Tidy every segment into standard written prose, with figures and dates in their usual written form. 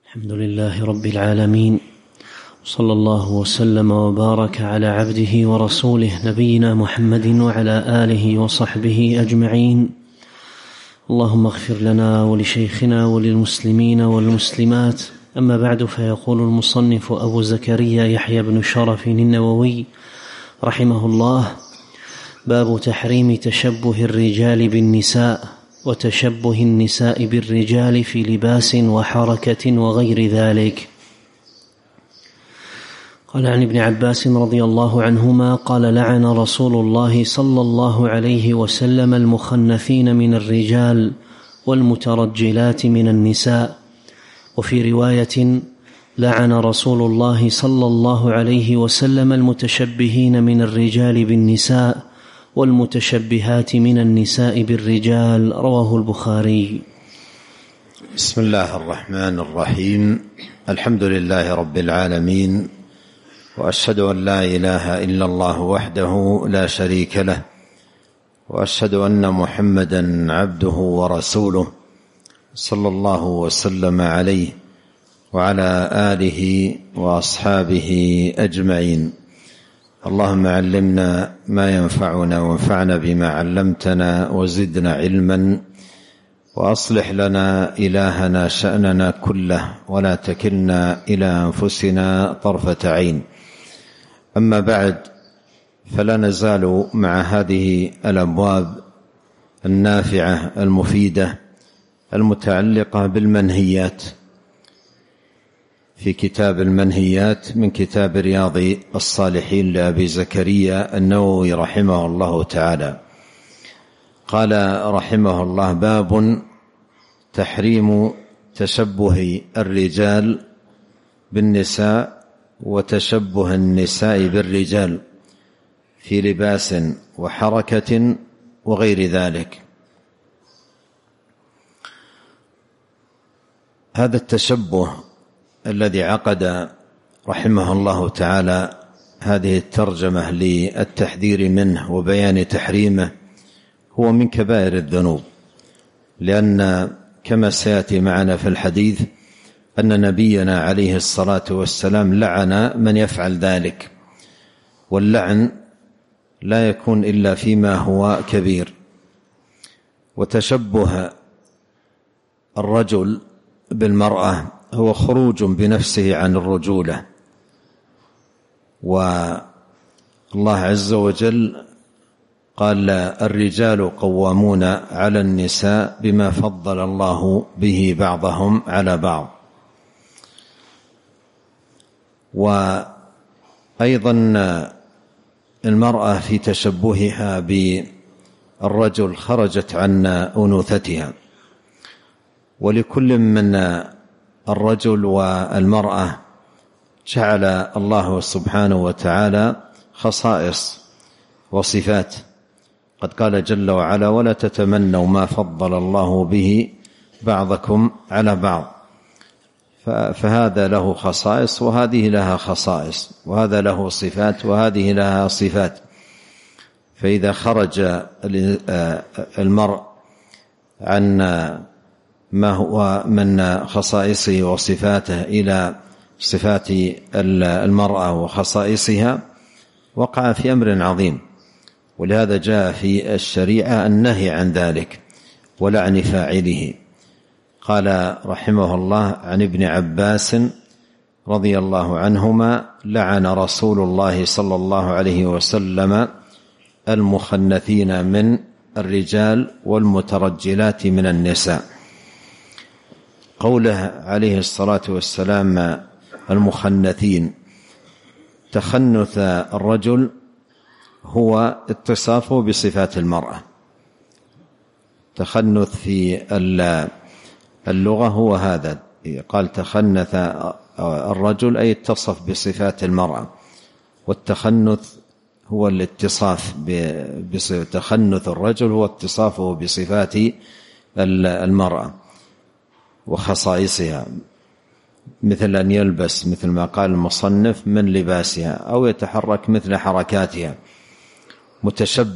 الحمد لله رب العالمين، صلى الله وسلم وبارك على عبده ورسوله نبينا محمد وعلى آله وصحبه أجمعين. اللهم اغفر لنا ولشيخنا وللمسلمين والمسلمات. أما بعد، فيقول المصنف أبو زكريا يحيى بن شرف النووي رحمه الله: باب تحريم تشبه الرجال بالنساء وتشبه النساء بالرجال في لباس وحركة وغير ذلك. قال عن ابن عباس رضي الله عنهما قال: لعن رسول الله صلى الله عليه وسلم المخنثين من الرجال والمترجلات من النساء. وفي رواية: لعن رسول الله صلى الله عليه وسلم المتشبهين من الرجال بالنساء والمتشبهات من النساء بالرجال. رواه البخاري. بسم الله الرحمن الرحيم. الحمد لله رب العالمين، وأشهد أن لا إله إلا الله وحده لا شريك له، وأشهد أن محمدا عبده ورسوله صلى الله وسلم عليه وعلى آله وأصحابه أجمعين. اللهم علمنا ما ينفعنا وانفعنا بما علمتنا وزدنا علما، وأصلح لنا إلهنا شأننا كله ولا تكلنا إلى أنفسنا طرفة عين. أما بعد، فلا نزال مع هذه الأبواب النافعة المفيدة المتعلقة بالمنهيات في كتاب المنهيات من كتاب رياض الصالحين لأبي زكريا النووي رحمه الله تعالى. قال رحمه الله: باب تحريم تشبه الرجال بالنساء وتشبه النساء بالرجال في لباس وحركة وغير ذلك. هذا التشبه الذي عقد رحمه الله تعالى هذه الترجمة للتحذير منه وبيان تحريمه هو من كبائر الذنوب، لأن كما سيأتي معنا في الحديث أن نبينا عليه الصلاة والسلام لعن من يفعل ذلك، واللعن لا يكون إلا فيما هو كبير. وتشبه الرجل بالمرأة هو خروج بنفسه عن الرجولة، والله عز وجل قال: الرجال قوامون على النساء بما فضل الله به بعضهم على بعض. وأيضا المرأة في تشبهها بالرجل خرجت عن أنوثتها، ولكل من الرجل والمرأة جعل الله سبحانه وتعالى خصائص وصفات. قد قال جل وعلا: ولا تتمنوا ما فضل الله به بعضكم على بعض. فهذا له خصائص وهذه لها خصائص، وهذا له صفات وهذه لها صفات. فإذا خرج المرء عن ما هو من خصائصه وصفاته إلى صفات المرأة وخصائصها وقع في أمر عظيم، ولهذا جاء في الشريعة النهي عن ذلك ولعن فاعله. قال رحمه الله عن ابن عباس رضي الله عنهما: لعن رسول الله صلى الله عليه وسلم المخنثين من الرجال والمترجلات من النساء. قوله عليه الصلاة والسلام المخنثين، تخنث الرجل هو اتصافه بصفات المرأة. تخنث في اللغة هو هذا، قال تخنث الرجل أي اتصف بصفات المرأة، والتخنث هو الاتصاف تخنث الرجل هو اتصافه بصفات المرأة وخصائصها، مثل أن يلبس مثل ما قال المصنف من لباسها، أو يتحرك مثل حركاتها،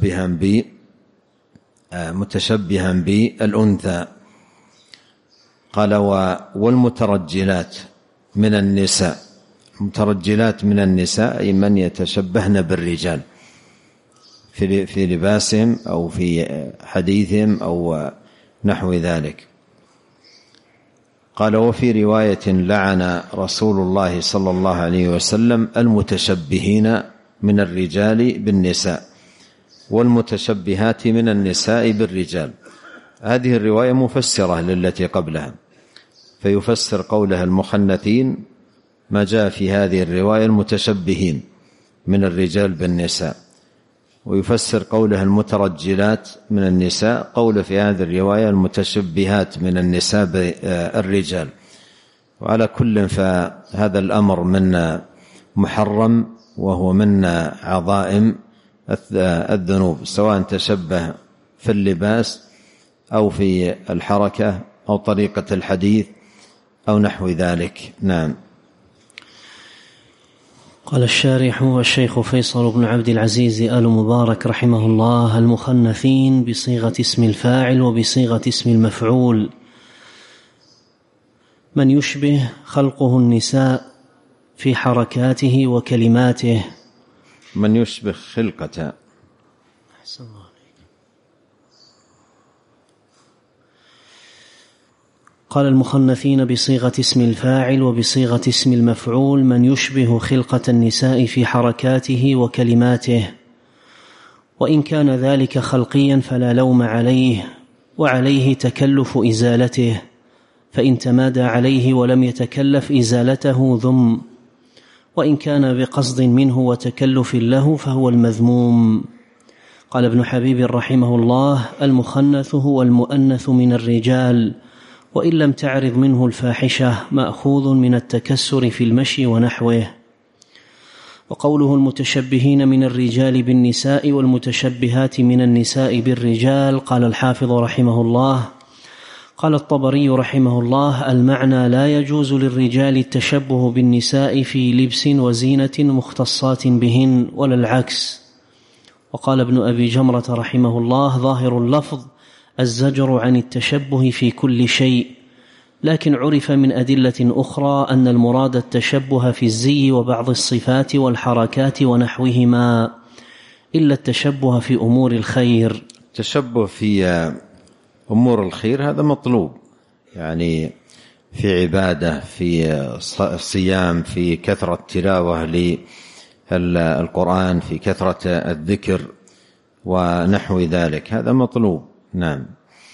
متشبها بالأنثى. قال والمترجلات من النساء. المترجلات من النساء أي من يتشبهن بالرجال في لباسهم أو في حديثهم أو نحو ذلك. قال وفي رواية لعن رسول الله صلى الله عليه وسلم المتشبهين من الرجال بالنساء والمتشبهات من النساء بالرجال. هذه الرواية مفسرة للتي قبلها، فيفسر قولها المخنثين ما جاء في هذه الرواية المتشبهين من الرجال بالنساء، ويفسر قولها المترجلات من النساء قول في هذه الرواية المتشبهات من النساء بالرجال. وعلى كل فهذا الأمر من محرم، وهو من عظائم الذنوب، سواء تشبه في اللباس أو في الحركة أو طريقة الحديث أو نحو ذلك. نعم. قال الشارح والشيخ فيصل بن عبد العزيز آل مبارك رحمه الله: المخنثين بصيغة اسم الفاعل وبصيغة اسم المفعول من يشبه خلقه النساء في حركاته وكلماته. من يشبه خلقته. أحسن الله عليك. قال المخنثين بصيغة اسم الفاعل وبصيغة اسم المفعول من يشبه خلقة النساء في حركاته وكلماته، وإن كان ذلك خلقيا فلا لوم عليه، وعليه تكلف إزالته، فإن تمادى عليه ولم يتكلف إزالته ذم، وإن كان بقصد منه وتكلف له فهو المذموم. قال ابن حبيب رحمه الله: المخنث هو المؤنث من الرجال، وإن لم تعرض منه الفاحشة مأخوذ من التكسر في المشي ونحوه. وقوله المتشبهين من الرجال بالنساء والمتشبهات من النساء بالرجال، قال الحافظ رحمه الله: قال الطبري رحمه الله: المعنى لا يجوز للرجال التشبه بالنساء في لبس وزينة مختصات بهن ولا العكس. وقال ابن أبي جمرة رحمه الله: ظاهر اللفظ الزجر عن التشبه في كل شيء، لكن عرف من أدلة أخرى أن المراد التشبه في الزي وبعض الصفات والحركات ونحوهما، إلا التشبه في أمور الخير. التشبه في أمور الخير هذا مطلوب، يعني في عبادة، في صيام، في كثرة تلاوة للقرآن، في كثرة الذكر ونحو ذلك، هذا مطلوب. نعم.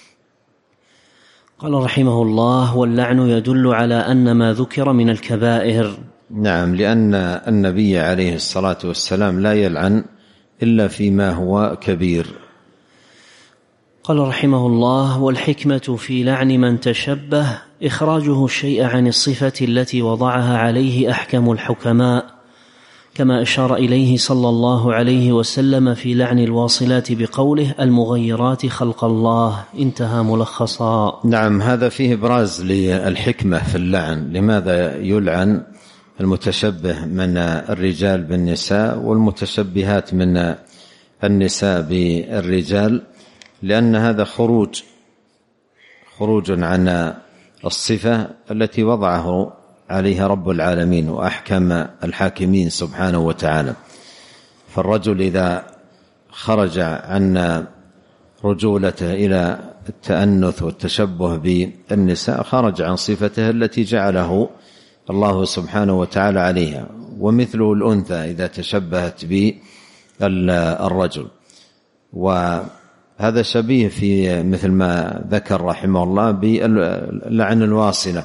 قال رحمه الله: واللعن يدل على أن ما ذكر من الكبائر. نعم، لأن النبي عليه الصلاة والسلام لا يلعن إلا فيما هو كبير. قال رحمه الله: والحكمة في لعن من تشبه إخراجه الشيء عن الصفة التي وضعها عليه أحكم الحكماء، كما أشار إليه صلى الله عليه وسلم في لعن الواصلات بقوله: المغيرات خلق الله. انتهى ملخصا. نعم، هذا فيه إبراز للحكمة في اللعن. لماذا يلعن المتشبه من الرجال بالنساء والمتشبهات من النساء بالرجال؟ لأن هذا خروج عن الصفة التي وضعه عليها رب العالمين وأحكم الحاكمين سبحانه وتعالى. فالرجل إذا خرج عن رجولته إلى التأنث والتشبه بالنساء خرج عن صفته التي جعله الله سبحانه وتعالى عليها. ومثله الأنثى إذا تشبهت بالرجل، وهذا شبيه في مثل ما ذكر رحمه الله باللعن الواصلة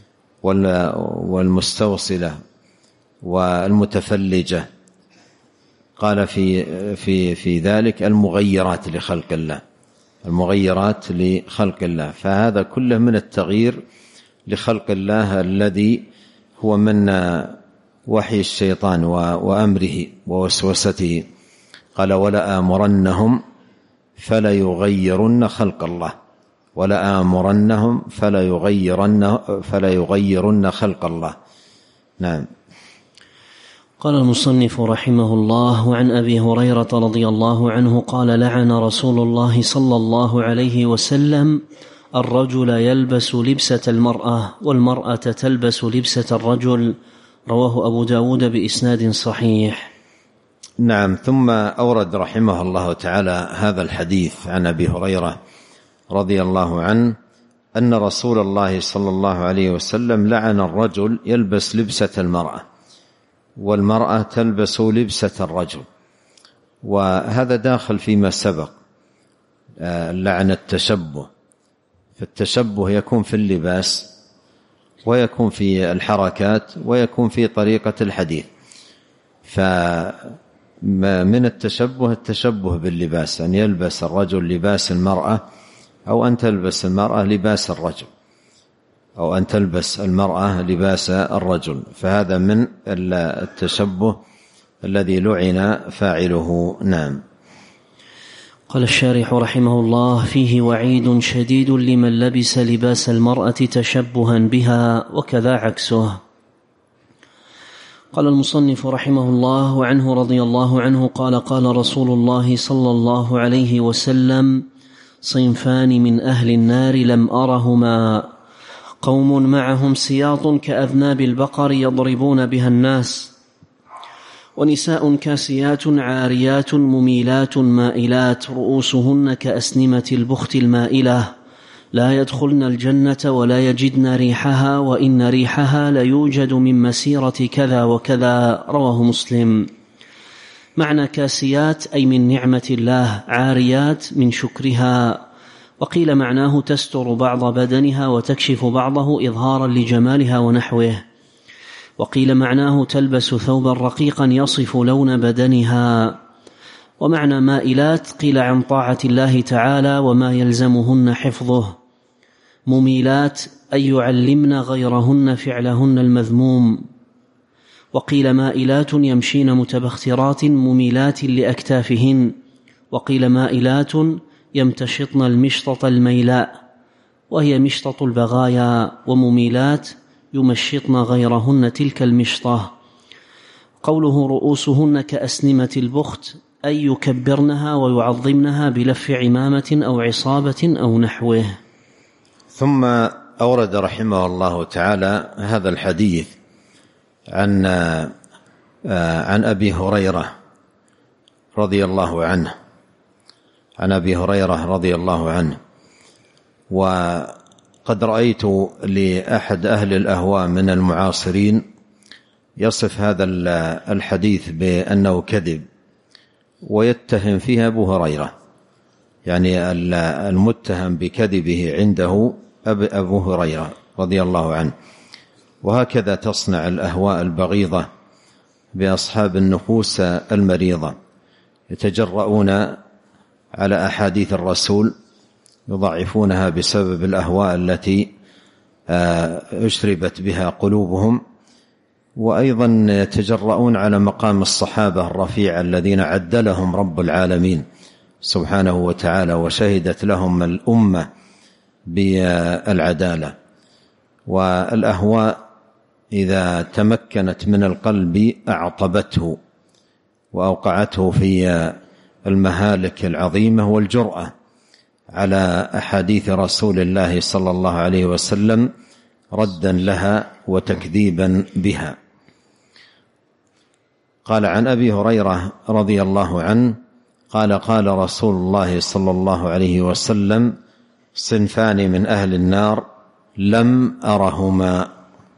والمستوصلة والمتفلجة. قال في ذلك المغيرات لخلق الله، المغيرات لخلق الله، فهذا كله من التغيير لخلق الله الذي هو من وحي الشيطان وأمره ووسوسته. قال: ولا آمرنهم فلا يغيرن خلق الله، ولا آمرنهم فلا يغيرن خلق الله. نعم. قال المصنف رحمه الله: وعن أبي هريرة رضي الله عنه قال: لعن رسول الله صلى الله عليه وسلم الرجل يلبس لبسة المرأة والمرأة تلبس لبسة الرجل، رواه أبو داود بإسناد صحيح. نعم. ثم أورد رحمه الله تعالى هذا الحديث عن أبي هريرة رضي الله عنه أن رسول الله صلى الله عليه وسلم لعن الرجل يلبس لبسة المرأة والمرأة تلبس لبسة الرجل، وهذا داخل فيما سبق لعن التشبه. فالتشبه يكون في اللباس ويكون في الحركات ويكون في طريقة الحديث. فمن التشبه باللباس أن يلبس الرجل لباس المرأة، أو أن تلبس المرأة لباس الرجل، أو أن تلبس المرأة لباس الرجل، فهذا من التشبه الذي لعن فاعله. نعم. قال الشارح رحمه الله: فيه وعيد شديد لمن لبس لباس المرأة تشبها بها وكذا عكسه. قال المصنف رحمه الله: وعنه رضي الله عنه قال: قال رسول الله صلى الله عليه وسلم: صنفان من أهل النار لم أرهما، قوم معهم سياط كأذناب البقر يضربون بها الناس، ونساء كاسيات عاريات مميلات مائلات رؤوسهن كأسنمة البخت المائلة، لا يدخلن الجنة ولا يجدن ريحها، وإن ريحها ليوجد من مسيرة كذا وكذا، رواه مسلم. معنى كاسيات أي من نعمة الله، عاريات من شكرها، وقيل معناه تستر بعض بدنها وتكشف بعضه إظهارا لجمالها ونحوه، وقيل معناه تلبس ثوبا رقيقا يصف لون بدنها. ومعنى مائلات قيل عن طاعة الله تعالى وما يلزمهن حفظه. مميلات أي يعلمن غيرهن فعلهن المذموم. وقيل مائلات يمشين متبخترات مميلات لأكتافهن، وقيل مائلات يمتشطن المشطة الميلاء وهي مشطة البغايا، ومميلات يمشطن غيرهن تلك المشطة. قوله رؤوسهن كأسنمة البخت أي يكبرنها ويعظمنها بلف عمامة أو عصابة أو نحوه. ثم أورد رحمه الله تعالى هذا الحديث عن أبي هريرة رضي الله عنه، عن أبي هريرة رضي الله عنه. وقد رأيت لأحد أهل الأهواء من المعاصرين يصف هذا الحديث بأنه كذب، ويتهم فيها أبو هريرة، يعني المتهم بكذبه عنده أبو هريرة رضي الله عنه. وهكذا تصنع الأهواء البغيضة بأصحاب النفوس المريضة، يتجرؤون على أحاديث الرسول، يضعفونها بسبب الأهواء التي أشربت بها قلوبهم، وأيضا يتجرؤون على مقام الصحابة الرفيع الذين عدلهم رب العالمين سبحانه وتعالى، وشهدت لهم الأمة بالعدالة. والأهواء إذا تمكنت من القلب أعطبته وأوقعته في المهالك العظيمة والجرأة على أحاديث رسول الله صلى الله عليه وسلم ردا لها وتكذيبا بها. قال عن أبي هريرة رضي الله عنه قال: قال رسول الله صلى الله عليه وسلم: صنفان من أهل النار لم أرهما،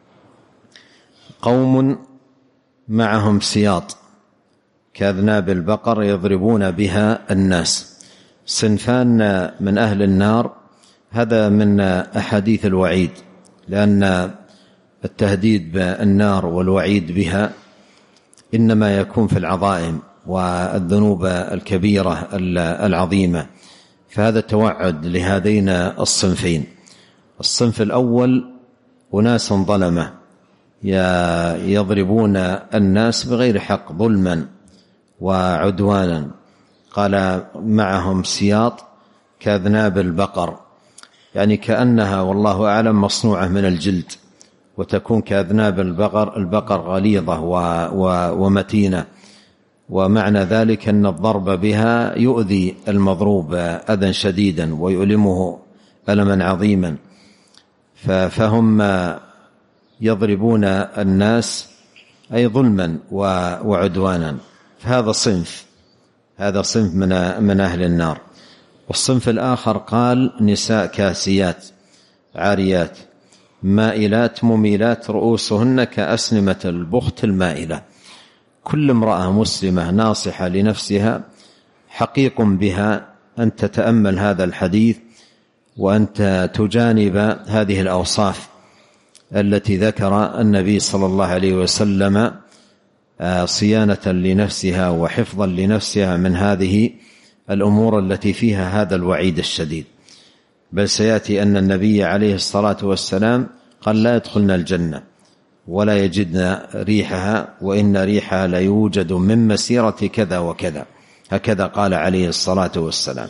قوم معهم سياط كأذناب البقر يضربون بها الناس. صنفان من أهل النار، هذا من أحاديث الوعيد، لأن التهديد بالنار والوعيد بها إنما يكون في العظائم والذنوب الكبيرة العظيمة، فهذا توعد لهذين الصنفين. الصنف الأول أناس ظلمة يضربون الناس بغير حق ظلما وعدوانا، قال معهم سياط كأذناب البقر، يعني كأنها والله أعلم مصنوعة من الجلد، وتكون كأذناب البقر غليظة ومتينة، ومعنى ذلك أن الضرب بها يؤذي المضروب أذى شديدا ويؤلمه ألما عظيما. فهم يضربون الناس أي ظلما وعدوانا. فهذا صنف من أهل النار. والصنف الآخر قال نساء كاسيات عاريات مائلات مميلات رؤوسهن كأسنمة البخت المائلة. كل امرأة مسلمة ناصحة لنفسها حقيق بها أن تتأمل هذا الحديث وأنت تجانب هذه الأوصاف التي ذكر النبي صلى الله عليه وسلم صيانة لنفسها وحفظا لنفسها من هذه الأمور التي فيها هذا الوعيد الشديد. بل سيأتي أن النبي عليه الصلاة والسلام قال لا يدخلن الجنة ولا يجدن ريحها وإن ريحها لا يوجد من مسيرة كذا وكذا، هكذا قال عليه الصلاة والسلام.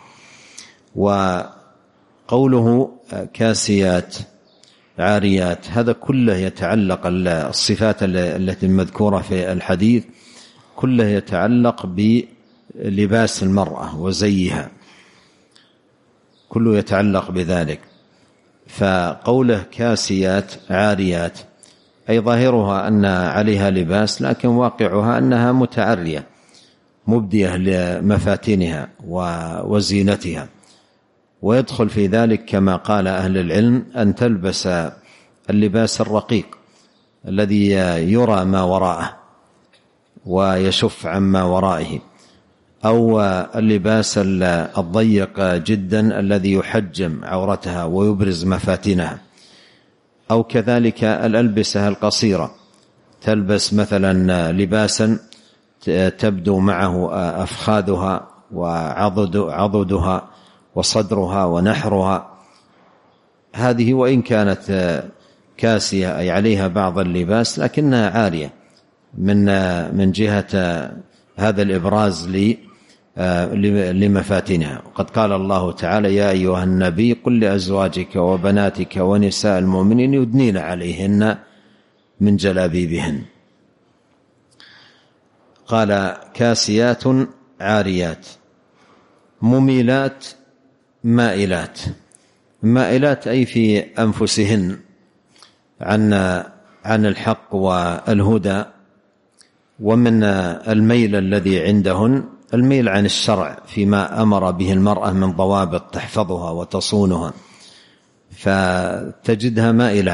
وقوله كاسيات عاريات هذا كله يتعلق، الصفات التي المذكورة في الحديث كله يتعلق بلباس المرأة وزيها، كله يتعلق بذلك. فقوله كاسيات عاريات أي ظاهرها أن عليها لباس لكن واقعها أنها متعرية مبدية لمفاتنها وزينتها. ويدخل في ذلك كما قال أهل العلم أن تلبس اللباس الرقيق الذي يرى ما وراءه ويشف عما ورائه، أو اللباس الضيق جدا الذي يحجم عورتها ويبرز مفاتنها، أو كذلك الألبسة القصيرة، تلبس مثلا لباسا تبدو معه أفخاذها وعضدها وصدرها ونحرها، هذه وإن كانت كاسية أي عليها بعض اللباس لكنها عارية من جهة هذا الإبراز لمفاتنها. وقد قال الله تعالى يا أيها النبي قل لأزواجك وبناتك ونساء المؤمنين يدنين عليهن من جلابيبهن. قال كاسيات عاريات مميلات مائلات. مائلات أي في أنفسهن عن الحق والهدى، ومن الميل الذي عندهن الميل عن الشرع فيما أمر به المرأة من ضوابط تحفظها وتصونها، فتجدها مائلة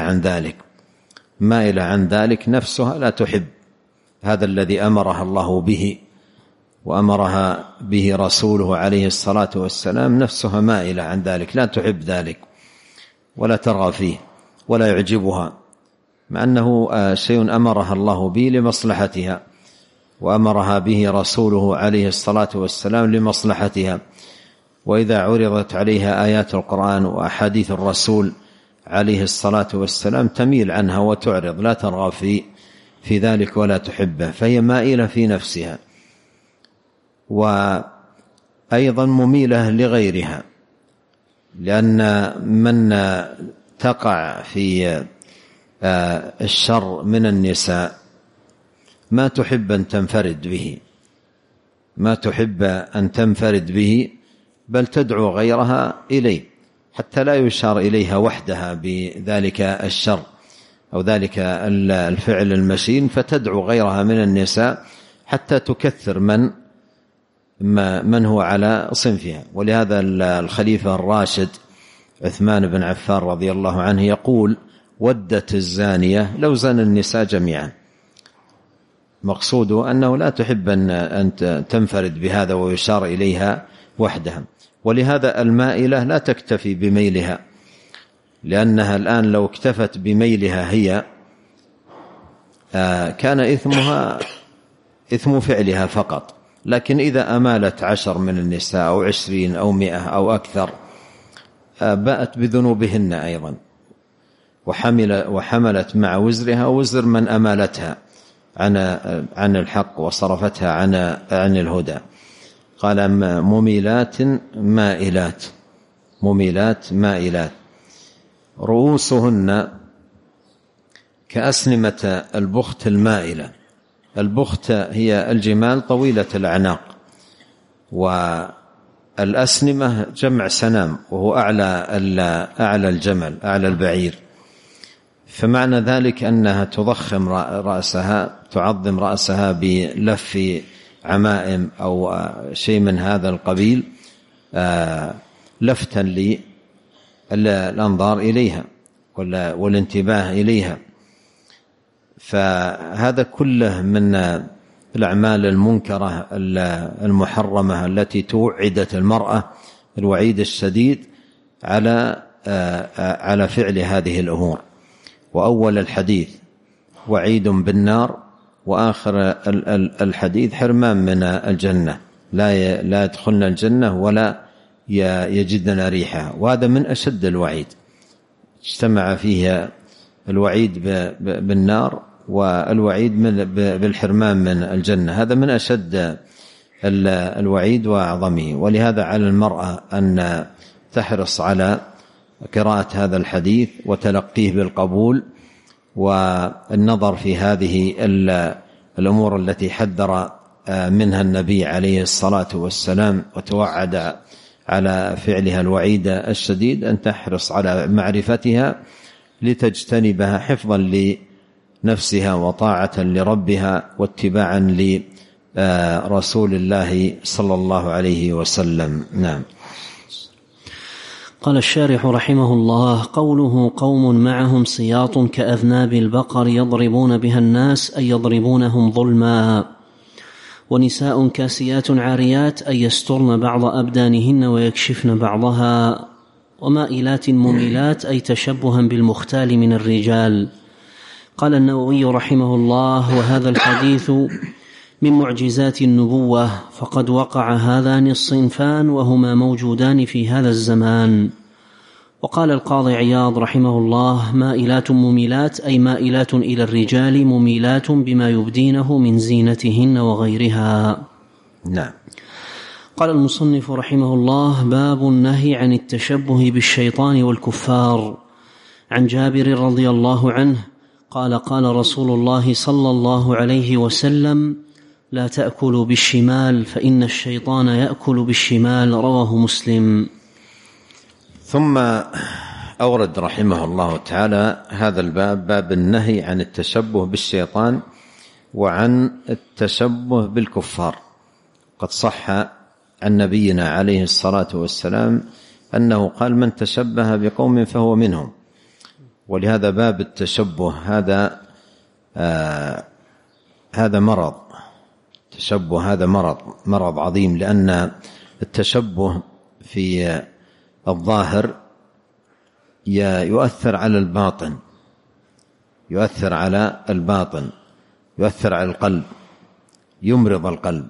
عن ذلك، نفسها لا تحب هذا الذي أمرها الله به وأمرها به رسوله عليه الصلاة والسلام، نفسها مائلة عن ذلك، لا تحب ذلك ولا ترغب فيه ولا يعجبها، مع أنه شيء أمرها الله به لمصلحتها وأمرها به رسوله عليه الصلاة والسلام لمصلحتها. وإذا عرضت عليها آيات القرآن وأحاديث الرسول عليه الصلاة والسلام تميل عنها وتعرض، لا ترغب في ذلك ولا تحبه، فهي مائلة في نفسها، وأيضا مميلة لغيرها، لأن من تقع في الشر من النساء ما تحب أن تنفرد به، بل تدعو غيرها إليه حتى لا يشار إليها وحدها بذلك الشر أو ذلك الفعل المشين، فتدعو غيرها من النساء حتى تكثر من هو على صنفها. ولهذا الخليفة الراشد عثمان بن عفان رضي الله عنه يقول ودت الزانية لو زنى النساء جميعا. مقصوده أنه لا تحب أن تنفرد بهذا ويشار إليها وحدها. ولهذا المائلة لا تكتفي بميلها، لأنها الآن لو اكتفت بميلها هي كان إثمها إثم فعلها فقط، لكن إذا أمالت 10 من النساء أو 20 أو 100 أو أكثر باءت بذنوبهن أيضا، وحملت مع وزرها وزر من أمالتها عن الحق وصرفتها عن الهدى. قال مميلات مائلات رؤوسهن كأسنمة البخت المائلة. البخت هي الجمال طويلة الأعناق، الأسنمة جمع سنام، وهو أعلى الجمل، أعلى البعير، فمعنى ذلك أنها تضخم رأسها، تعظم رأسها بلف عمائم أو شيء من هذا القبيل، لفتا للأنظار إليها والانتباه إليها. فهذا كله من الأعمال المنكرة المحرمة التي توعدت المرأة الوعيد الشديد على فعل هذه الأمور. وأول الحديث وعيد بالنار، وآخر الحديث حرمان من الجنة، لا يدخلن الجنة ولا يجدن ريحها. وهذا من أشد الوعيد، اجتمع فيه الوعيد بالنار والوعيد بالحرمان من الجنة، هذا من أشد الوعيد وأعظمه. ولهذا على المرأة أن تحرص على قراءة هذا الحديث وتلقيه بالقبول، والنظر في هذه الأمور التي حذر منها النبي عليه الصلاة والسلام وتوعد على فعلها الوعيد الشديد، أن تحرص على معرفتها لتجتنبها حفظا لنفسها وطاعة لربها واتباعا لرسول الله صلى الله عليه وسلم. نعم. قال الشارح رحمه الله: قوله قوم معهم سياط كأذناب البقر يضربون بها الناس أي يضربونهم ظلما، ونساء كاسيات عاريات أي يسترن بعض أبدانهن ويكشفن بعضها، ومائلات مميلات أي تشبها بالمختال من الرجال. قال النووي رحمه الله: وهذا الحديث من معجزات النبوة، فقد وقع هذان الصنفان وهما موجودان في هذا الزمان. وقال القاضي عياض رحمه الله: مائلات مميلات أي مائلات إلى الرجال مميلات بما يبدينه من زينتهن وغيرها. نعم. قال المصنف رحمه الله: باب النهي عن التشبه بالشيطان والكفار. عن جابر رضي الله عنه قال: قال رسول الله صلى الله عليه وسلم: لا تأكلوا بالشمال فإن الشيطان يأكل بالشمال. رواه مسلم. ثم أورد رحمه الله تعالى هذا الباب، باب النهي عن التشبه بالشيطان وعن التشبه بالكفار. قد صح عن نبينا عليه الصلاة والسلام أنه قال: من تشبه بقوم فهو منهم. ولهذا باب التشبه هذا مرض، التشبه هذا مرض عظيم، لأن التشبه في الظاهر يؤثر على الباطن، يؤثر على القلب، يمرض القلب.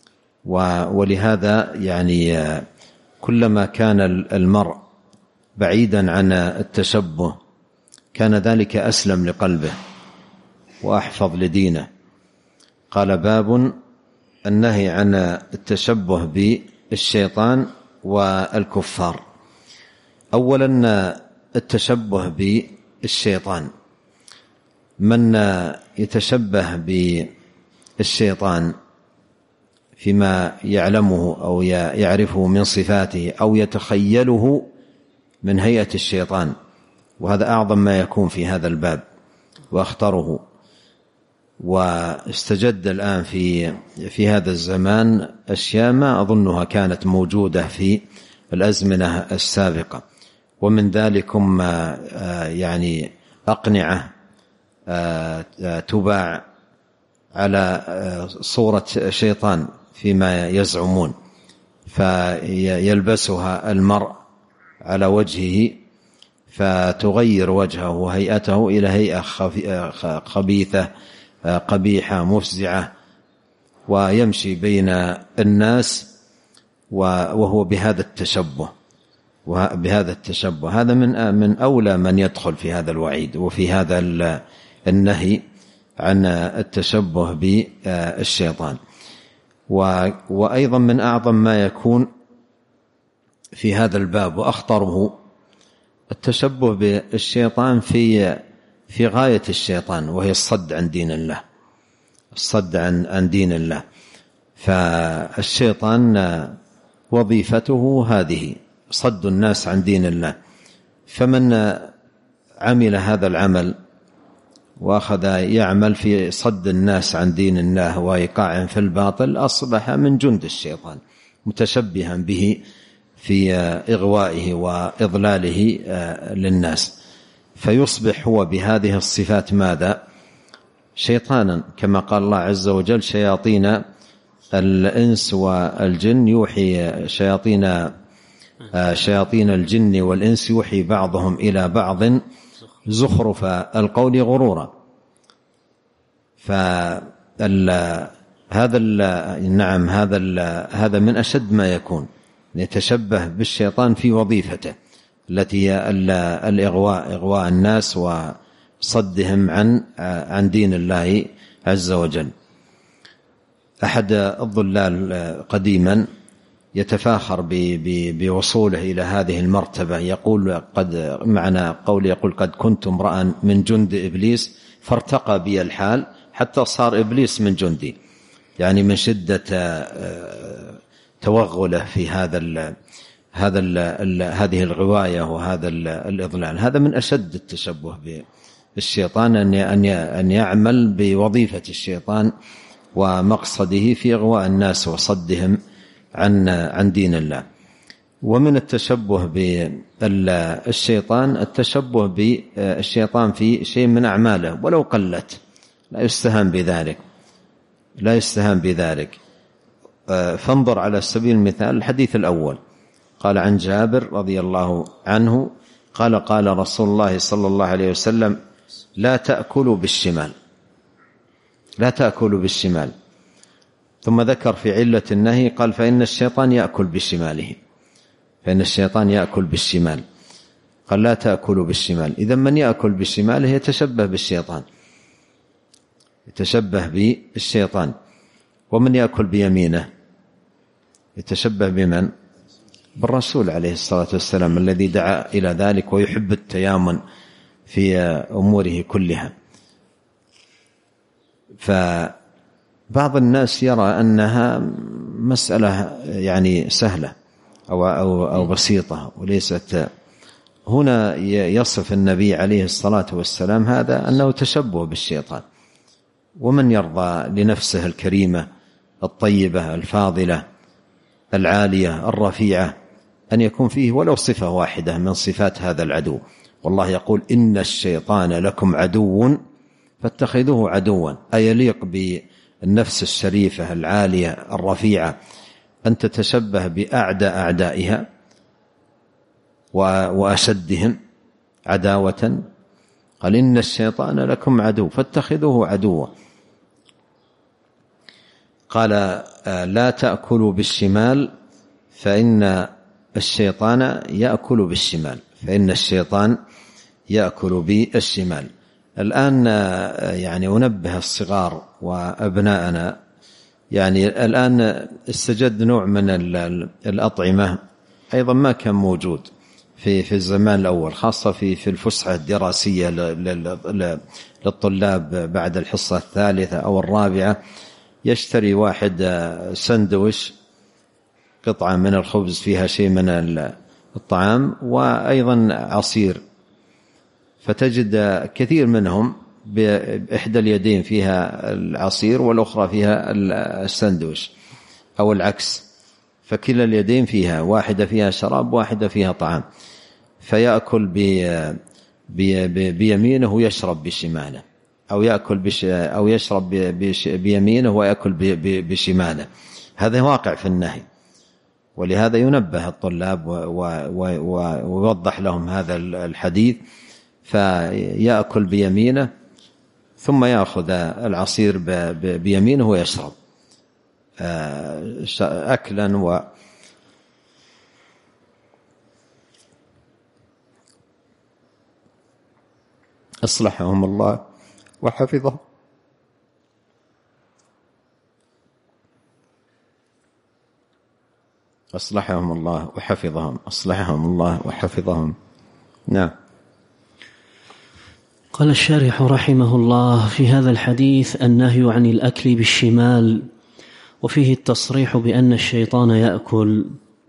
ولهذا يعني كلما كان المرء بعيدا عن التشبه كان ذلك أسلم لقلبه وأحفظ لدينه. قال: باب النهي عن التشبه بالشيطان والكفار. أولا التشبه بالشيطان، من يتشبه بالشيطان فيما يعلمه أو يعرفه من صفاته أو يتخيله من هيئة الشيطان، وهذا أعظم ما يكون في هذا الباب وأخطره. واستجد الآن في هذا الزمان أشياء ما أظنها كانت موجودة في الأزمنة السابقة، ومن ذلكم يعني أقنعة تباع على صورة شيطان فيما يزعمون، فيلبسها المرء على وجهه فتغير وجهه وهيئته إلى هيئة خبيثة قبيحة مفزعة، ويمشي بين الناس وهو بهذا التشبه. هذا من أولى من يدخل في هذا الوعيد وفي هذا النهي عن التشبه بالشيطان. وأيضا من أعظم ما يكون في هذا الباب وأخطره التشبه بالشيطان في غاية الشيطان، وهي الصد عن دين الله، الصد عن دين الله. فالشيطان وظيفته هذه صد الناس عن دين الله. فمن عمل هذا العمل وأخذ يعمل في صد الناس عن دين الله وإيقاعهم في الباطل أصبح من جند الشيطان متشبها به في إغوائه وإضلاله للناس، فيصبح هو بهذه الصفات ماذا؟ شيطانا، كما قال الله عز وجل: شياطين الإنس والجن يوحي شياطين الجن والإنس يوحي بعضهم إلى بعض زخرف القول غرورا. هذا من أشد ما يكون، يتشبه بالشيطان في وظيفته التي هي إغواء الناس وصدهم عن دين الله عز وجل. أحد الضلال قديما يتفاخر بوصوله إلى هذه المرتبة، يقول قد كنت امرأ من جند إبليس فارتقى بي الحال حتى صار إبليس من جندي، يعني من شدة توغله في هذه الغواية وهذا الإضلال. هذا من أشد التشبه بالشيطان، أن يعمل بوظيفة الشيطان ومقصده في إغواء الناس وصدهم عن دين الله. ومن التشبه بالشيطان التشبه بالشيطان في شيء من أعماله ولو قلت، لا يستهان بذلك. فانظر على سبيل المثال الحديث الأول، قال عن جابر رضي الله عنه قال: قال رسول الله صلى الله عليه وسلم: لا تأكلوا بالشمال. ثم ذكر في علة النهي قال: فإن الشيطان يأكل بالشمال. قال: لا تأكلوا بالشمال. إذا من يأكل بالشمال يتشبه بالشيطان. ومن يأكل بيمينه يتشبه بمن؟ بالرسول عليه الصلاة والسلام الذي دعا إلى ذلك ويحب التيامن في أموره كلها. فبعض الناس يرى أنها مسألة يعني سهلة أو بسيطة، وليست. هنا يصف النبي عليه الصلاة والسلام هذا أنه تشبه بالشيطان. ومن يرضى لنفسه الكريمة الطيبة الفاضلة العالية الرفيعة أن يكون فيه ولو صفة واحدة من صفات هذا العدو؟ والله يقول: إن الشيطان لكم عدو فاتخذوه عدوا. أيليق بالنفس الشريفة العالية الرفيعة أن تتشبه أعدائها وأشدهم عداوة؟ قال: إن الشيطان لكم عدو فاتخذوه عدوا. قال: لا تأكلوا بالشمال فإن الشيطان يأكل بالشمال. الآن يعني أنبه الصغار وأبناءنا، يعني الآن استجد نوع من الأطعمة أيضا ما كان موجود في الزمان الأول، خاصة في الفسحة الدراسية للطلاب بعد الحصة الثالثة أو الرابعة. يشتري واحد سندويش، قطعة من الخبز فيها شيء من الطعام وأيضا عصير، فتجد كثير منهم بإحدى اليدين فيها العصير والأخرى فيها السندويش أو العكس، فكلا اليدين فيها، واحدة فيها شراب واحدة فيها طعام، فيأكل بيمينه ويشرب بشماله، أو يشرب بيمينه ويأكل بشماله. هذا واقع في النهي، ولهذا ينبه الطلاب ويوضح لهم هذا الحديث، فيأكل بيمينه ثم يأخذ العصير بيمينه ويشرب أكلا أصلحهم الله وحفظهم. أصلحهم الله وحفظهم. نعم. قال الشارح رحمه الله: في هذا الحديث النهي عن الأكل بالشمال، وفيه التصريح بأن الشيطان يأكل،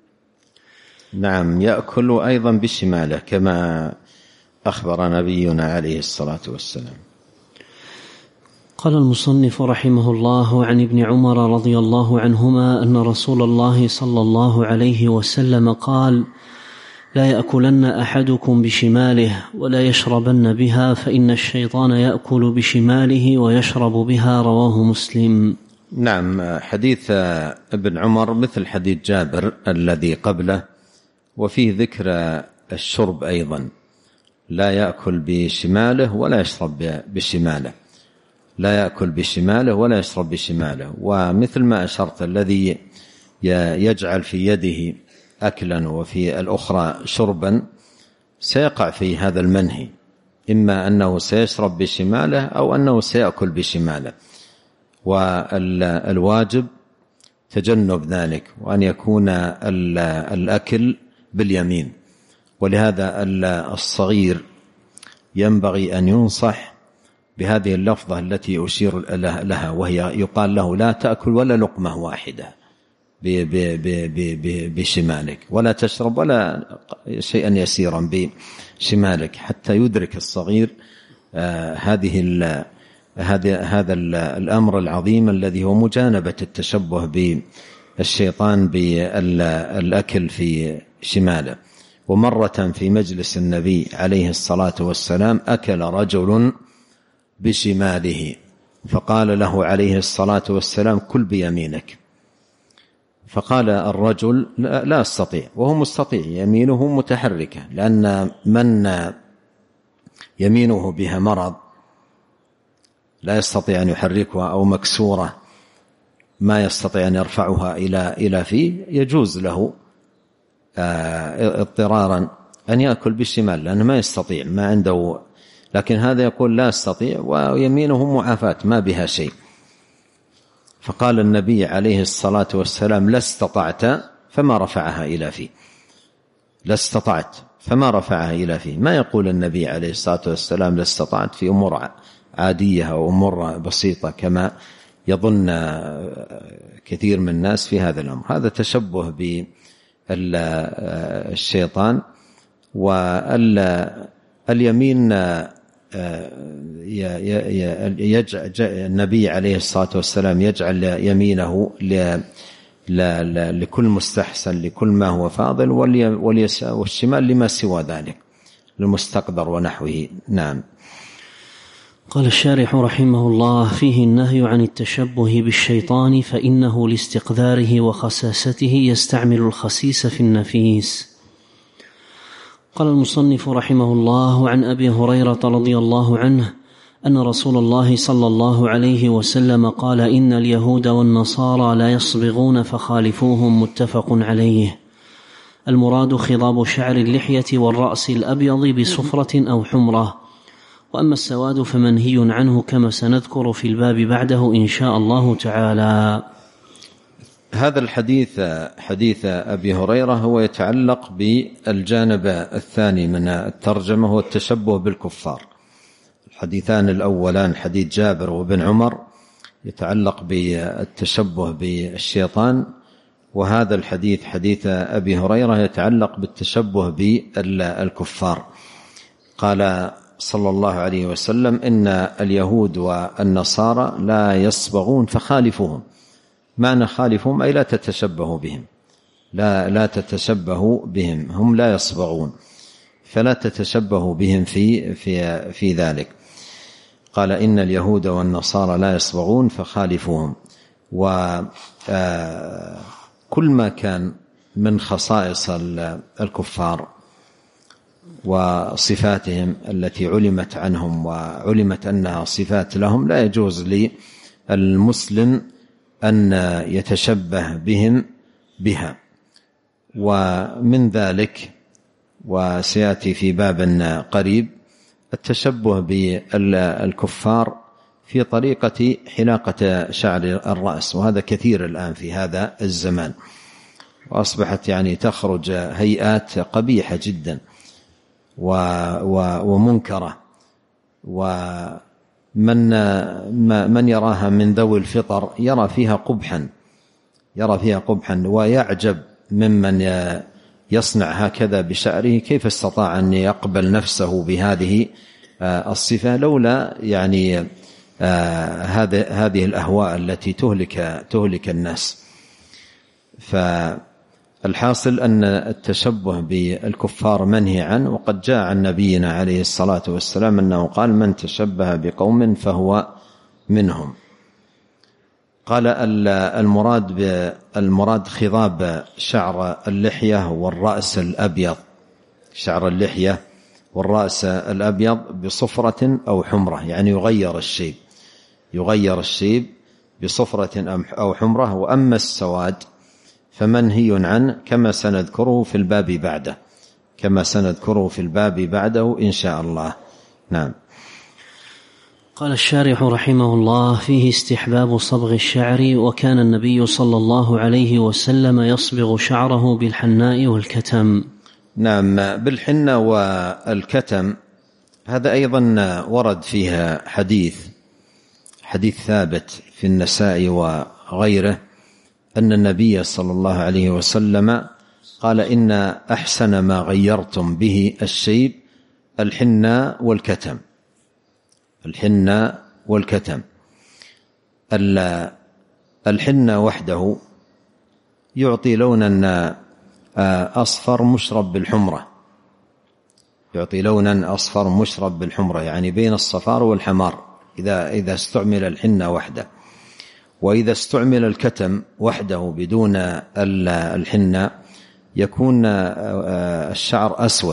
نعم، يأكل أيضا بشماله كما أخبر نبينا عليه الصلاة والسلام. قال المصنف رحمه الله: عن ابن عمر رضي الله عنهما أن رسول الله صلى الله عليه وسلم قال: لا يأكلن أحدكم بشماله ولا يشربن بها، فإن الشيطان يأكل بشماله ويشرب بها. رواه مسلم. نعم، حديث ابن عمر مثل حديث جابر الذي قبله، وفيه ذكر الشرب أيضا، لا يأكل بشماله ولا يشرب بشماله، لا يأكل بشماله ولا يشرب بشماله. ومثل ما أشرت، الذي يجعل في يده أكلا وفي الأخرى شربا سيقع في هذا المنهي، إما أنه سيشرب بشماله أو أنه سيأكل بشماله، والواجب تجنب ذلك، وأن يكون الأكل باليمين. ولهذا الصغير ينبغي أن ينصح بهذه اللفظة التي أشير لها، وهي يقال له: لا تأكل ولا لقمة واحدة بشمالك، ولا تشرب ولا شيئا يسيرا بشمالك، حتى يدرك الصغير هذا الأمر العظيم الذي هو مجانبة التشبه بالشيطان بالأكل في شماله. ومرة في مجلس النبي عليه الصلاة والسلام أكل رجل بشماله، فقال له عليه الصلاة والسلام: كل بيمينك. فقال الرجل: لا أستطيع، وهو مستطيع، يمينه متحركة، لأن من يمينه بها مرض لا يستطيع أن يحركها، أو مكسورة ما يستطيع أن يرفعها إلى فيه، يجوز له اضطرارا أن يأكل بالشمال، لأنه ما يستطيع، ما عنده. لكن هذا يقول: لا أستطيع، ويمينه معافاة ما بها شيء. فقال النبي عليه الصلاة والسلام: لا استطعت، فما رفعها إلى فيه، لا استطعت فما رفعها إلى فيه. ما يقول النبي عليه الصلاة والسلام لا استطعت في أمور عادية أو أمور بسيطة كما يظن كثير من الناس في هذا الأمر. هذا تشبه بالشيطان. واليمين النبي عليه الصلاة والسلام يجعل يمينه لكل مستحسن، لكل ما هو فاضل، والشمال لما سوى ذلك، للمستقدر ونحوه. نعم. قال الشارح رحمه الله: فيه النهي عن التشبه بالشيطان، فإنه لاستقذاره وخساسته يستعمل الخسيس في النفيس. قال المصنف رحمه الله: عن أبي هريرة رضي الله عنه أن رسول الله صلى الله عليه وسلم قال: إن اليهود والنصارى لا يصبغون فخالفوهم. متفق عليه. المراد خضاب شعر اللحية والرأس الأبيض بصفرة أو حمرة، وأما السواد فمنهي عنه، كما سنذكر في الباب بعده إن شاء الله تعالى. هذا الحديث حديث أبي هريرة هو يتعلق بالجانب الثاني من الترجمة، هو التشبه بالكفار. الحديثان الأولان حديث جابر وابن عمر يتعلق بالتشبه بالشيطان، وهذا الحديث حديث أبي هريرة يتعلق بالتشبه بالكفار. قال صلى الله عليه وسلم: إن اليهود والنصارى لا يصبغون فخالفوهم. معنى خالفهم أي لا تتشبهوا بهم، لا تتشبهوا بهم، هم لا يصبغون، فلا تتشبهوا بهم في ذلك. قال: إن اليهود والنصارى لا يصبغون فخالفوهم. وكل ما كان من خصائص الكفار وصفاتهم التي علمت عنهم وعلمت أنها صفات لهم، لا يجوز للمسلم أن يتشبه بهم بها. ومن ذلك، وسيأتي في باب قريب، التشبه بالكفار في طريقة حلاقة شعر الرأس، وهذا كثير الآن في هذا الزمان، وأصبحت يعني تخرج هيئات قبيحة جدا ومنكرة، ومن يراها من ذوي الفطر يرى فيها قبحا، ويعجب ممن يصنع هكذا بشعره، كيف استطاع أن يقبل نفسه بهذه الصفة لولا يعني هذه الأهواء التي تهلك الناس. فالحاصل أن التشبه بالكفار منهي عنه، وقد جاء عن نبينا عليه الصلاة والسلام أنه قال: من تشبه بقوم فهو منهم. قال: المراد خضاب شعر اللحية والرأس الأبيض، شعر اللحية والرأس الأبيض بصفرة أو حمرة، يعني يغير الشيب بصفرة أو حمرة. وأما السواد فمنهي عنه كما سنذكره في الباب بعده إن شاء الله. نعم. قال الشارح رحمه الله: فيه استحباب صبغ الشعر، وكان النبي صلى الله عليه وسلم يصبغ شعره بالحناء والكتم. نعم، بالحنة والكتم هذا أيضا ورد فيها حديث ثابت في النساء وغيره أن النبي صلى الله عليه وسلم قال: إن أحسن ما غيرتم به الشيب الحنة والكتم. الحنة وحده يعطي لونا أصفر مشرب بالحمرة، يعني بين الصفار والحمار إذا استعمل الحنة وحده. وإذا استعمل الكتم وحده بدون الحنة يكون الشعر أسود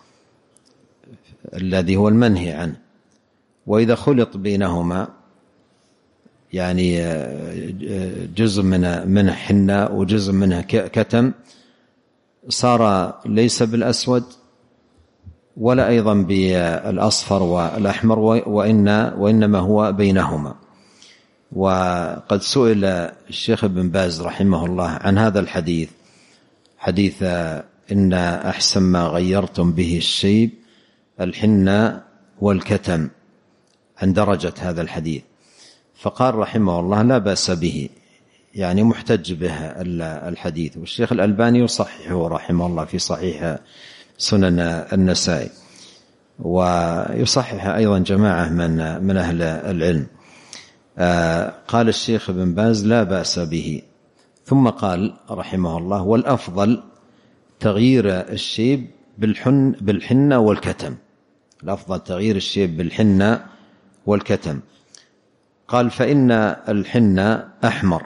الذي هو المنهي عنه. وإذا خلط بينهما، يعني جزء منه حنة وجزء منه كتم، صار ليس بالأسود ولا أيضا بالأصفر والأحمر، وإنما هو بينهما. وقد سئل الشيخ ابن باز رحمه الله عن هذا الحديث، حديث إن أحسن ما غيرتم به الشيب الحنة والكتم، عن درجة هذا الحديث، فقال رحمه الله: لا بأس به، يعني محتج به الحديث. والشيخ الألباني يصححه رحمه الله في صحيح سنن النسائي، ويصحح أيضا جماعة من أهل العلم. قال الشيخ ابن باز: لا بأس به. ثم قال رحمه الله: والأفضل تغيير الشيب بالحنة والكتم، الأفضل تغيير الشيب بالحنة والكتم. قال: فإن الحنة أحمر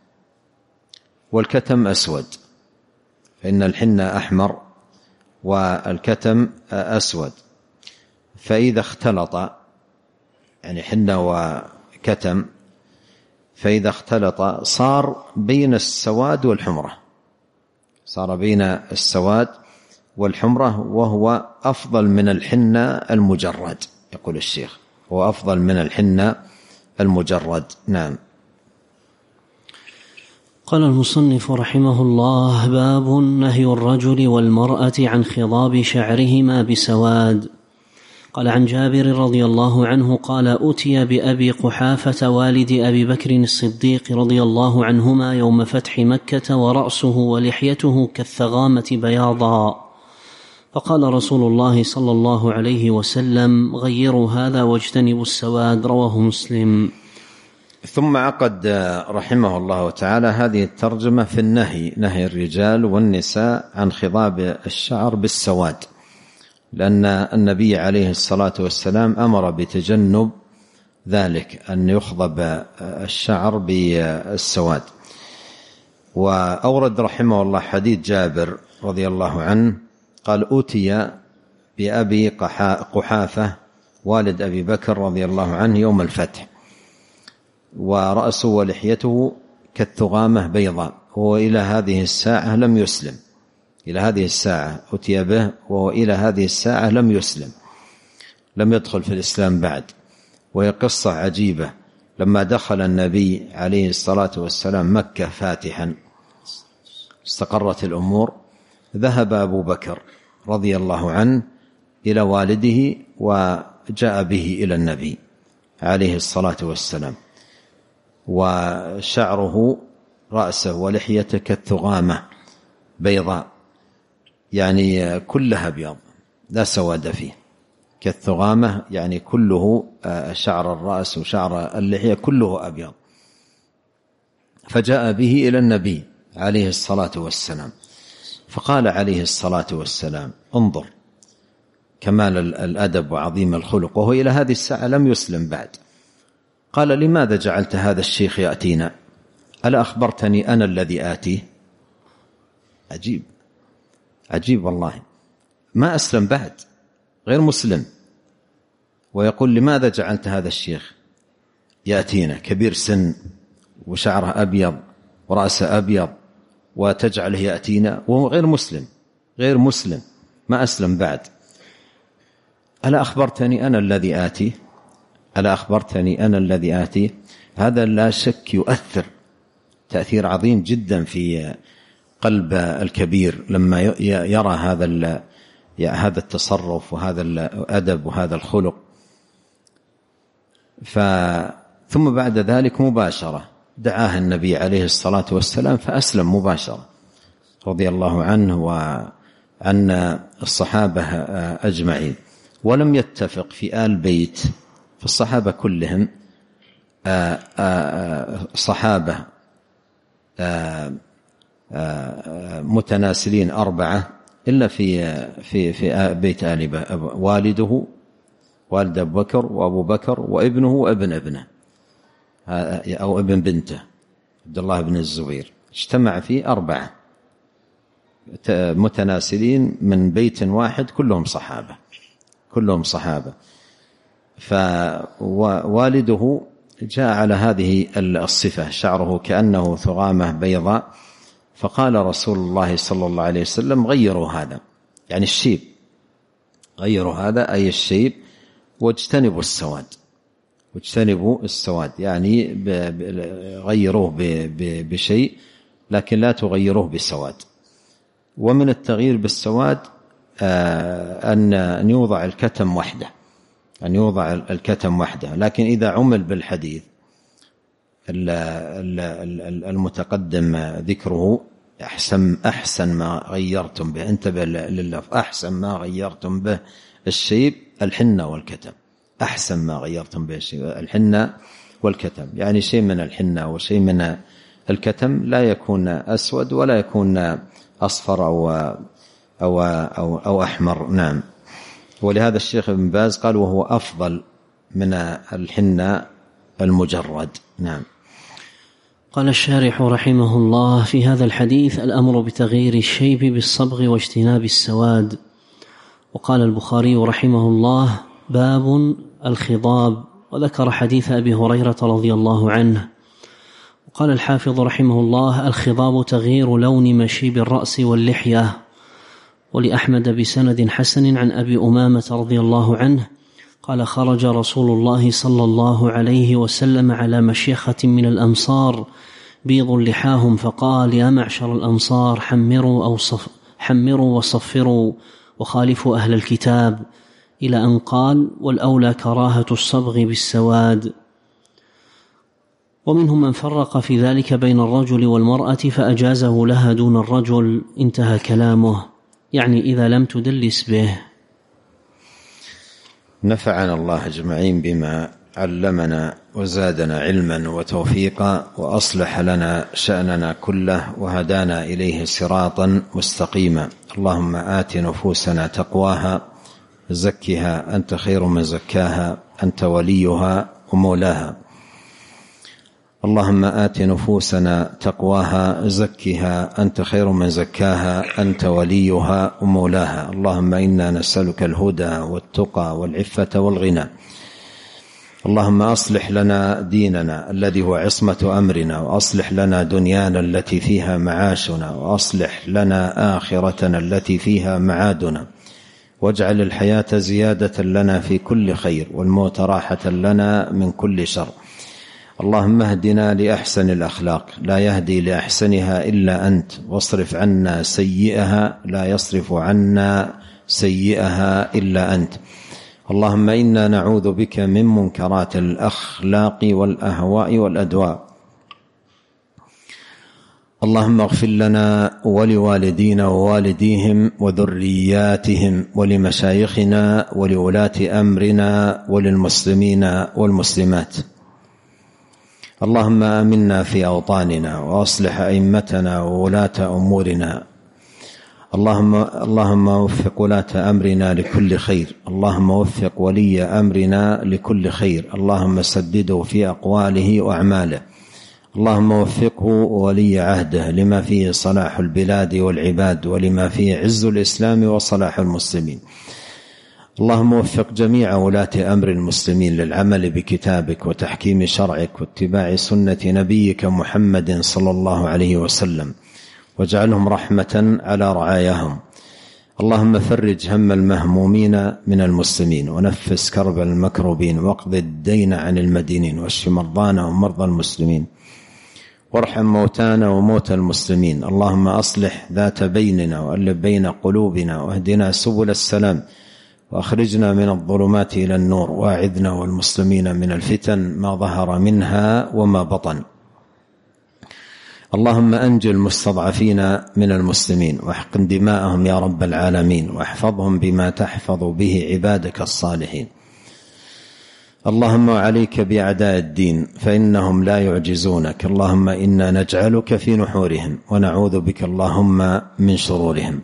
والكتم أسود، فإن الحنة أحمر والكتم أسود، فإذا اختلط، يعني حنة وكتم، فإذا اختلط صار بين السواد والحمرة، وهو أفضل من الحنة المجرد، يقول الشيخ، هو أفضل من الحنة المجرد. نعم. قال المصنف رحمه الله: باب نهي الرجل والمرأة عن خضاب شعرهما بسواد. قال: عن جابر رضي الله عنه قال: أتي بأبي قحافة والد أبي بكر الصديق رضي الله عنهما يوم فتح مكة، ورأسه ولحيته كالثغامة بياضا، فقال رسول الله صلى الله عليه وسلم: غيروا هذا واجتنبوا السواد. رواه مسلم. ثم عقد رحمه الله تعالى هذه الترجمة في نهي الرجال والنساء عن خضاب الشعر بالسواد، لأن النبي عليه الصلاة والسلام أمر بتجنب ذلك، أن يخضب الشعر بالسواد. وأورد رحمه الله حديث جابر رضي الله عنه قال: أتي بأبي قحافة والد أبي بكر رضي الله عنه يوم الفتح، ورأسه ولحيته كالثغامة بيضاء، وهو إلى هذه الساعة لم يسلم، إلى هذه الساعة أتي به وهو إلى هذه الساعة لم يسلم، لم يدخل في الإسلام بعد. وهي قصة عجيبة. لما دخل النبي عليه الصلاة والسلام مكة فاتحا، استقرت الأمور، ذهب أبو بكر رضي الله عنه إلى والده وجاء به إلى النبي عليه الصلاة والسلام، وشعره رأسه ولحيته كالثغامة بيضاء، يعني كلها أبيض لا سواد فيه، كالثغامة يعني كله شعر الرأس وشعر اللحية كله أبيض. فجاء به إلى النبي عليه الصلاة والسلام، فقال عليه الصلاة والسلام: انظر كمال الأدب وعظيم الخلق، وهو إلى هذه الساعة لم يسلم بعد. قال: لماذا جعلت هذا الشيخ يأتينا؟ ألا أخبرتني أنا الذي آتيه؟ عجيب عجيب والله، ما أسلم بعد، غير مسلم، ويقول: لماذا جعلت هذا الشيخ يأتينا كبير سن وشعره أبيض ورأسه أبيض وتجعله يأتينا وهو غير مسلم، غير مسلم، ما أسلم بعد. ألا أخبرتني أنا الذي آتي؟ ألا أخبرتني أنا الذي آتي؟ هذا لا شك يؤثر تأثير عظيم جدا في قلب الكبير لما يرى هذا التصرف وهذا الأدب وهذا الخلق. ثم بعد ذلك مباشرة دعاه النبي عليه الصلاة والسلام فأسلم مباشرة رضي الله عنه وعن الصحابة أجمعين. ولم يتفق في آل بيت، في الصحابة كلهم صحابة متناسلين 4 إلا في بيت آل والده، والد أبو بكر وأبو بكر وابنه وابن ابنه أو ابن بنته عبد الله بن الزبير، اجتمع فيه 4 متناسلين من بيت واحد كلهم صحابة، كلهم صحابة. فوالده جاء على هذه الصفة، شعره كأنه ثغامة بيضاء، فقال رسول الله صلى الله عليه وسلم: غيروا هذا، يعني الشيب، غيروا هذا أي الشيب، واجتنبوا السواد، واجتنبوا السواد، يعني غيروه بشيء لكن لا تغيروه بسواد. ومن التغيير بالسواد أن يوضع الكتم وحده، أن يوضع الكتم وحده. لكن إذا عمل بالحديث المتقدم ذكره أحسن ما غيرتم به، انتبه لللفظ، أحسن ما غيرتم به الشيب الحنة والكتم، أحسن ما غيرتم به الشيب الحنة والكتم، يعني شيء من الحنة وشيء من الكتم لا يكون أسود ولا يكون أصفر أو أحمر. نعم. ولهذا الشيخ ابن باز قال: وهو أفضل من الحنة المجرد. نعم. قال الشارح رحمه الله: في هذا الحديث الأمر بتغيير الشيب بالصبغ واجتناب السواد. وقال البخاري رحمه الله: باب الخضاب، وذكر حديث أبي هريرة رضي الله عنه. وقال الحافظ رحمه الله: الخضاب تغيير لون مشيب الرأس واللحية. ولأحمد بسند حسن عن أبي أمامة رضي الله عنه قال: خرج رسول الله صلى الله عليه وسلم على مشيخة من الأنصار بيض لحاهم، فقال: يا معشر الأنصار، حمروا وصفروا وخالفوا أهل الكتاب، إلى أن قال: والأولى كراهة الصبغ بالسواد. ومنهم من فرق في ذلك بين الرجل والمرأة فأجازه لها دون الرجل، انتهى كلامه، يعني إذا لم تدلس به. نفعنا الله أجمعين بما علمنا وزادنا علما وتوفيقا، وأصلح لنا شأننا كله، وهدانا إليه صراطا مستقيما. اللهم آت نفوسنا تقواها، زكها أنت خير من زكاها، أنت وليها ومولاها. اللهم آت نفوسنا تقواها، زكها أنت خير من زكاها، أنت وليها ومولاها. اللهم إنا نسألك الهدى والتقى والعفة والغنى. اللهم أصلح لنا ديننا الذي هو عصمة أمرنا، وأصلح لنا دنيانا التي فيها معاشنا، وأصلح لنا آخرتنا التي فيها معادنا، واجعل الحياة زيادة لنا في كل خير، والموت راحة لنا من كل شر. اللهم اهدنا لأحسن الأخلاق، لا يهدي لأحسنها إلا أنت، واصرف عنا سيئها، لا يصرف عنا سيئها إلا أنت. اللهم إنا نعوذ بك من منكرات الأخلاق والأهواء والأدواء. اللهم اغفر لنا ولوالدينا ووالديهم وذرياتهم ولمشايخنا ولولاة أمرنا وللمسلمين والمسلمات. اللهم آمنا في أوطاننا وأصلح أئمتنا وولاة أمورنا. اللهم وفق ولاة أمرنا لكل خير. اللهم وفق ولي أمرنا لكل خير. اللهم سدده في أقواله وأعماله. اللهم وفقه ولي عهده لما فيه صلاح البلاد والعباد ولما فيه عز الإسلام وصلاح المسلمين. اللهم وفق جميع ولاة أمر المسلمين للعمل بكتابك وتحكيم شرعك واتباع سنة نبيك محمد صلى الله عليه وسلم، واجعلهم رحمة على رعاياهم. اللهم فرج هم المهمومين من المسلمين ونفس كرب المكروبين واقض الدين عن المدينين واشف مرضانا ومرضى المسلمين وارحم موتانا وموتى المسلمين. اللهم أصلح ذات بيننا وألف بين قلوبنا واهدنا سبل السلام وأخرجنا من الظلمات إلى النور واعذنا والمسلمين من الفتن ما ظهر منها وما بطن. اللهم أنجِ المستضعفين من المسلمين واحقن دماءهم يا رب العالمين واحفظهم بما تحفظ به عبادك الصالحين. اللهم عليك بأعداء الدين فإنهم لا يعجزونك. اللهم إنا نجعلك في نحورهم ونعوذ بك اللهم من شرورهم.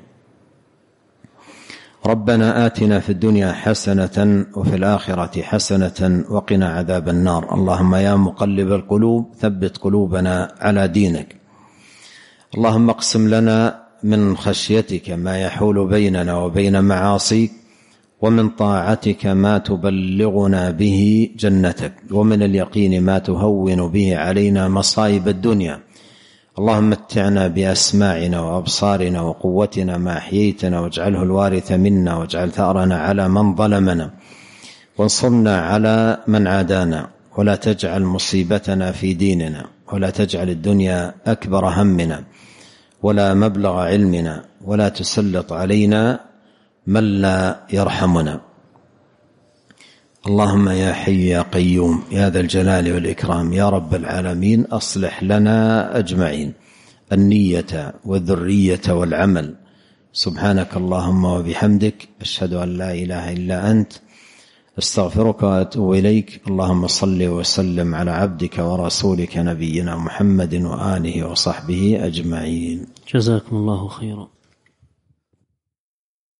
ربنا آتنا في الدنيا حسنة وفي الآخرة حسنة وقنا عذاب النار. اللهم يا مقلب القلوب ثبت قلوبنا على دينك. اللهم اقسم لنا من خشيتك ما يحول بيننا وبين معاصيك، ومن طاعتك ما تبلغنا به جنتك، ومن اليقين ما تهون به علينا مصائب الدنيا. اللهم متعنا بأسماعنا وأبصارنا وقوتنا ما أحييتنا واجعله الوارث منا واجعل ثأرنا على من ظلمنا وانصرنا على من عادانا، ولا تجعل مصيبتنا في ديننا ولا تجعل الدنيا أكبر همنا ولا مبلغ علمنا ولا تسلط علينا من لا يرحمنا. اللهم يا حي يا قيوم يا ذا الجلال والإكرام يا رب العالمين أصلح لنا أجمعين النية والذرية والعمل. سبحانك اللهم وبحمدك أشهد أن لا إله إلا أنت استغفرك وأتوب إليك. اللهم صل وسلم على عبدك ورسولك نبينا محمد وآله وصحبه أجمعين. جزاكم الله خيرا.